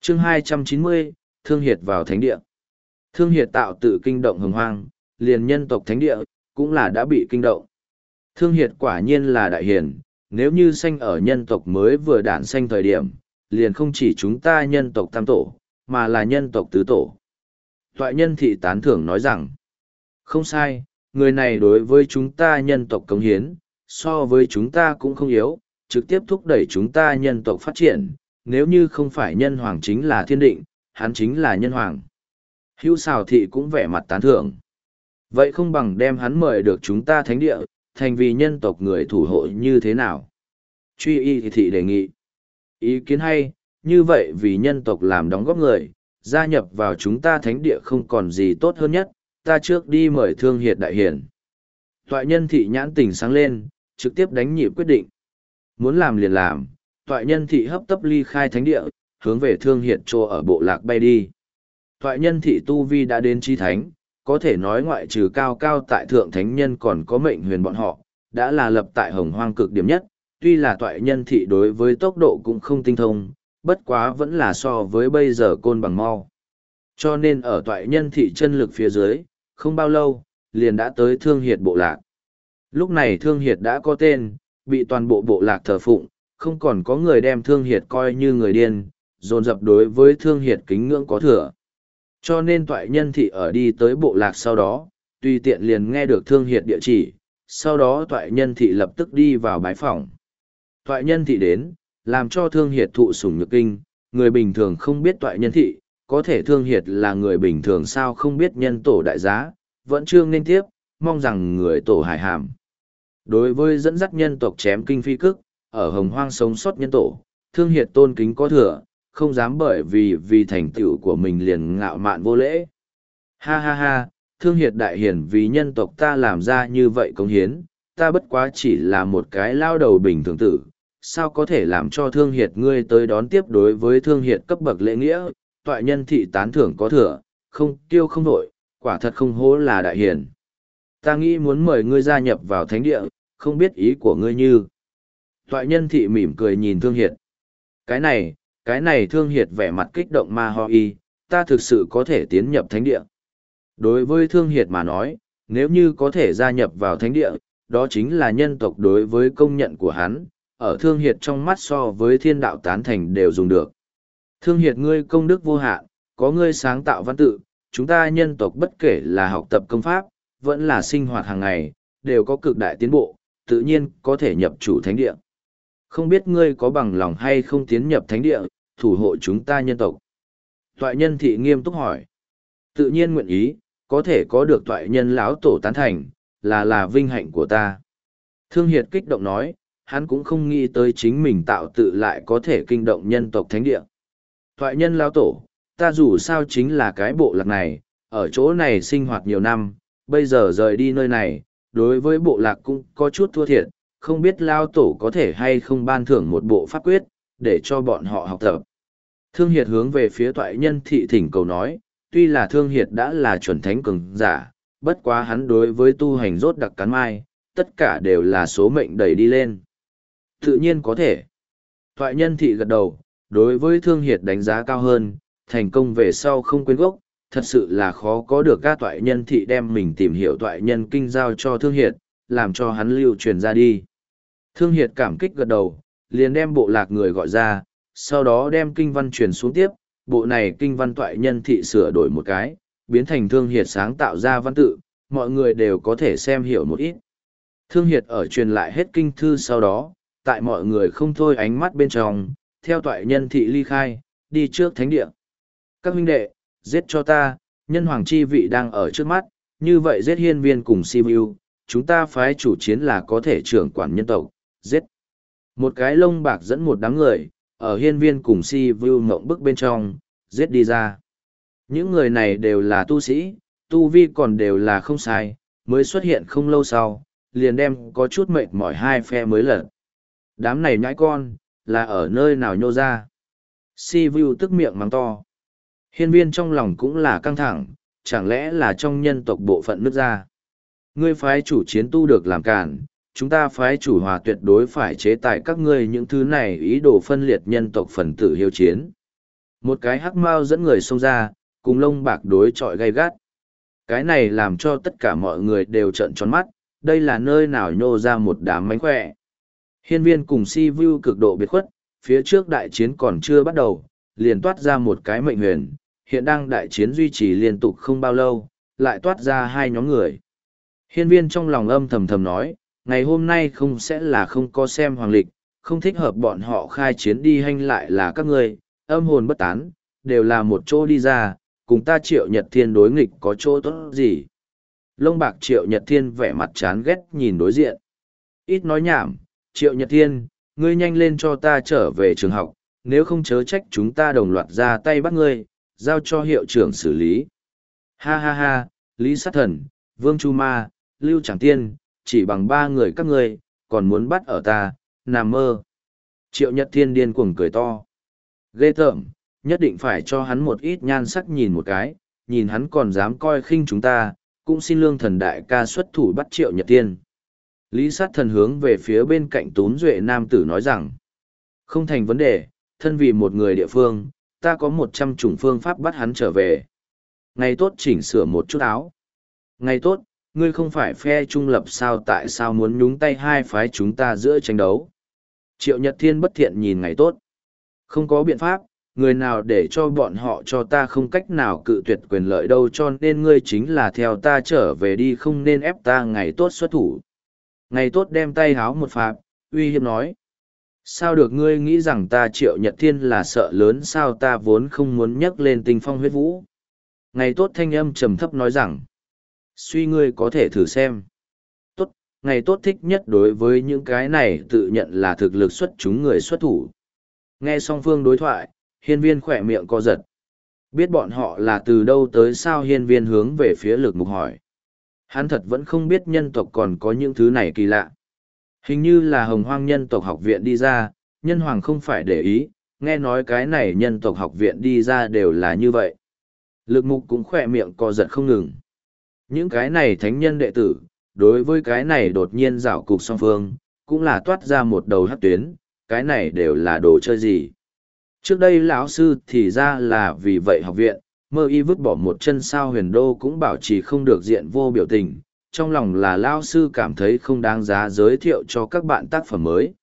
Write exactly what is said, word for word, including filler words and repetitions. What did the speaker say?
Chương hai trăm chín mươi, Thương Hiệt vào thánh địa. Thương Hiệt tạo tự kinh động hồng hoang, liền nhân tộc thánh địa, cũng là đã bị kinh động. Thương Hiệt quả nhiên là đại hiền, nếu như sanh ở nhân tộc mới vừa đản sanh thời điểm, liền không chỉ chúng ta nhân tộc tam tổ, mà là nhân tộc tứ tổ. Toại nhân thị tán thưởng nói rằng, không sai, người này đối với chúng ta nhân tộc cống hiến, so với chúng ta cũng không yếu, trực tiếp thúc đẩy chúng ta nhân tộc phát triển, nếu như không phải nhân hoàng chính là thiên định, hắn chính là nhân hoàng. Hữu Sào thị cũng vẻ mặt tán thưởng. Vậy không bằng đem hắn mời được chúng ta thánh địa, thành vì nhân tộc người thủ hộ như thế nào? Truy y thị đề nghị. Ý kiến hay, như vậy vì nhân tộc làm đóng góp người, gia nhập vào chúng ta thánh địa không còn gì tốt hơn nhất, ta trước đi mời Thương Hiệt đại hiển. Toại nhân thị nhãn tỉnh sáng lên, trực tiếp đánh nhịp quyết định. Muốn làm liền làm, toại nhân thị hấp tấp ly khai thánh địa, hướng về Thương Hiệt trô ở bộ lạc bay đi. Toại nhân thị tu vi đã đến chi thánh, có thể nói ngoại trừ cao cao tại thượng thánh nhân còn có mệnh huyền bọn họ, đã là lập tại hồng hoang cực điểm nhất, tuy là toại nhân thị đối với tốc độ cũng không tinh thông, bất quá vẫn là so với bây giờ côn bằng mau. Cho nên ở toại nhân thị chân lực phía dưới, không bao lâu, liền đã tới Thương Hiệt bộ lạc. Lúc này Thương Hiệt đã có tên, bị toàn bộ bộ lạc thờ phụng, không còn có người đem Thương Hiệt coi như người điên, dồn dập đối với Thương Hiệt kính ngưỡng có thừa. Cho nên toại nhân thị ở đi tới bộ lạc sau đó, tùy tiện liền nghe được Thương Hiệt địa chỉ, sau đó toại nhân thị lập tức đi vào bái phỏng. Toại nhân thị đến, làm cho Thương Hiệt thụ sủng nhược kinh, người bình thường không biết toại nhân thị, có thể Thương Hiệt là người bình thường sao không biết nhân tổ đại giá, vẫn chưa nên tiếp, mong rằng người tổ hải hàm. Đối với dẫn dắt nhân tộc chém kinh phi cức, ở hồng hoang sống sót nhân tổ, Thương Hiệt tôn kính có thừa, không dám bởi vì vì thành tựu của mình liền ngạo mạn vô lễ. Ha ha ha, Thương Hiệt đại hiển vì nhân tộc ta làm ra như vậy công hiến, ta bất quá chỉ là một cái lao đầu bình thường tử, sao có thể làm cho Thương Hiệt ngươi tới đón tiếp đối với Thương Hiệt cấp bậc lễ nghĩa, toại nhân thị tán thưởng có thừa, không tiêu không nổi, quả thật không hố là đại hiển. Ta nghĩ muốn mời ngươi gia nhập vào thánh địa, không biết ý của ngươi như. Toại nhân thị mỉm cười nhìn Thương Hiệt. Cái này, cái này Thương Hiệt vẻ mặt kích động ma ho y, ta thực sự có thể tiến nhập thánh địa. Đối với Thương Hiệt mà nói, nếu như có thể gia nhập vào thánh địa, đó chính là nhân tộc đối với công nhận của hắn, ở Thương Hiệt trong mắt so với thiên đạo tán thành đều dùng được. Thương Hiệt ngươi công đức vô hạn, có ngươi sáng tạo văn tự, chúng ta nhân tộc bất kể là học tập công pháp, vẫn là sinh hoạt hàng ngày, đều có cực đại tiến bộ, tự nhiên có thể nhập chủ thánh địa. Không biết ngươi có bằng lòng hay không tiến nhập thánh địa, thủ hộ chúng ta nhân tộc. Toại nhân thị nghiêm túc hỏi. Tự nhiên nguyện ý, có thể có được toại nhân lão tổ tán thành, là là vinh hạnh của ta. Thương Hiệt kích động nói, hắn cũng không nghĩ tới chính mình tạo tự lại có thể kinh động nhân tộc thánh địa. Toại nhân lão tổ, ta dù sao chính là cái bộ lạc này, ở chỗ này sinh hoạt nhiều năm, bây giờ rời đi nơi này, đối với bộ lạc cũng có chút thua thiệt, không biết lao tổ có thể hay không ban thưởng một bộ pháp quyết, để cho bọn họ học tập. Thương Hiệt hướng về phía toại nhân thị thỉnh cầu nói, tuy là Thương Hiệt đã là chuẩn thánh cường giả, bất quá hắn đối với tu hành rốt đặc cắn mai, tất cả đều là số mệnh đẩy đi lên. Tự nhiên có thể. Toại nhân thị gật đầu, đối với Thương Hiệt đánh giá cao hơn, thành công về sau không quên gốc, thật sự là khó có được các toại nhân thị đem mình tìm hiểu toại nhân kinh giao cho Thương Hiệt, làm cho hắn lưu truyền ra đi. Thương Hiệt cảm kích gật đầu, liền đem bộ lạc người gọi ra, sau đó đem kinh văn truyền xuống tiếp, bộ này kinh văn toại nhân thị sửa đổi một cái, biến thành Thương Hiệt sáng tạo ra văn tự, mọi người đều có thể xem hiểu một ít. Thương Hiệt ở truyền lại hết kinh thư sau đó, tại mọi người không thôi ánh mắt bên trong, theo toại nhân thị ly khai, đi trước thánh địa. Các huynh đệ, giết cho ta, nhân hoàng chi vị đang ở trước mắt, như vậy giết hiên viên cùng Sivu, chúng ta phái chủ chiến là có thể trưởng quản nhân tộc, giết. Một cái lông bạc dẫn một đám người, ở hiên viên cùng Sivu ngộng bức bên trong, giết đi ra. Những người này đều là tu sĩ, tu vi còn đều là không sai, mới xuất hiện không lâu sau, liền đem có chút mệt mỏi hai phe mới lật. Đám này nhãi con, là ở nơi nào nhô ra. Sivu tức miệng mắng to. Hiên viên trong lòng cũng là căng thẳng, chẳng lẽ là trong nhân tộc bộ phận nước ra. Ngươi phái chủ chiến tu được làm cản, chúng ta phái chủ hòa tuyệt đối phải chế tài các ngươi những thứ này ý đồ phân liệt nhân tộc phần tử hiếu chiến. Một cái hắc mao dẫn người xông ra, cùng lông bạc đối chọi gay gắt. Cái này làm cho tất cả mọi người đều trợn tròn mắt, đây là nơi nào nhô ra một đám mánh khỏe. Hiên viên cùng si vu cực độ biệt khuất, phía trước đại chiến còn chưa bắt đầu, liền toát ra một cái mệnh huyền, hiện đang đại chiến duy trì liên tục không bao lâu, lại toát ra hai nhóm người. Hiên viên trong lòng âm thầm thầm nói, ngày hôm nay không sẽ là không có xem hoàng lịch, không thích hợp bọn họ khai chiến đi hanh lại là các ngươi, âm hồn bất tán, đều là một chỗ đi ra, cùng ta Triệu Nhật Thiên đối nghịch có chỗ tốt gì. Lông bạc Triệu Nhật Thiên vẻ mặt chán ghét nhìn đối diện. Ít nói nhảm, Triệu Nhật Thiên, ngươi nhanh lên cho ta trở về trường học, nếu không chớ trách chúng ta đồng loạt ra tay bắt ngươi, giao cho hiệu trưởng xử lý. Ha ha ha, Lý Sát Thần, Vương Chu Ma, Lưu Tràng Tiên, chỉ bằng ba người các ngươi, còn muốn bắt ở ta, nằm mơ. Triệu Nhật Thiên điên cuồng cười to. Ghê tởm, nhất định phải cho hắn một ít nhan sắc nhìn một cái, nhìn hắn còn dám coi khinh chúng ta, cũng xin lương thần đại ca xuất thủ bắt Triệu Nhật Thiên. Lý Sát Thần hướng về phía bên cạnh Túm Duệ nam tử nói rằng, không thành vấn đề, thân vì một người địa phương, ta có một trăm chủng phương pháp bắt hắn trở về. Ngày tốt chỉnh sửa một chút áo. Ngày tốt, ngươi không phải phe trung lập sao, tại sao muốn nhúng tay hai phái chúng ta giữa tranh đấu. Triệu Nhật Thiên bất thiện nhìn Ngày tốt. Không có biện pháp, người nào để cho bọn họ cho ta không cách nào cự tuyệt quyền lợi đâu, cho nên ngươi chính là theo ta trở về đi, không nên ép ta. Ngày tốt xuất thủ. Ngày tốt đem tay háo một phạt, uy hiếp nói. Sao được, ngươi nghĩ rằng ta Triệu Nhật Thiên là sợ lớn sao, ta vốn không muốn nhắc lên Tinh Phong huyết vũ. Ngày tốt thanh âm trầm thấp nói rằng, suy ngươi có thể thử xem. Tốt, Ngày tốt thích nhất đối với những cái này tự nhận là thực lực xuất chúng người xuất thủ. Nghe song phương đối thoại, hiên viên khỏe miệng co giật. Biết bọn họ là từ đâu tới sao, hiên viên hướng về phía Lực Mục hỏi. Hắn thật vẫn không biết nhân tộc còn có những thứ này kỳ lạ. Hình như là Hồng Hoang nhân tộc học viện đi ra, nhân hoàng không phải để ý, nghe nói cái này nhân tộc học viện đi ra đều là như vậy. Lực Mục cũng khỏe miệng co giật không ngừng. Những cái này thánh nhân đệ tử, đối với cái này đột nhiên rảo cục song phương, cũng là toát ra một đầu hắc tuyến, cái này đều là đồ chơi gì. Trước đây lão sư thì ra là vì vậy học viện, mơ y vứt bỏ một chân sao huyền đô cũng bảo trì không được diện vô biểu tình, trong lòng là lão sư cảm thấy không đáng giá giới thiệu cho các bạn tác phẩm mới.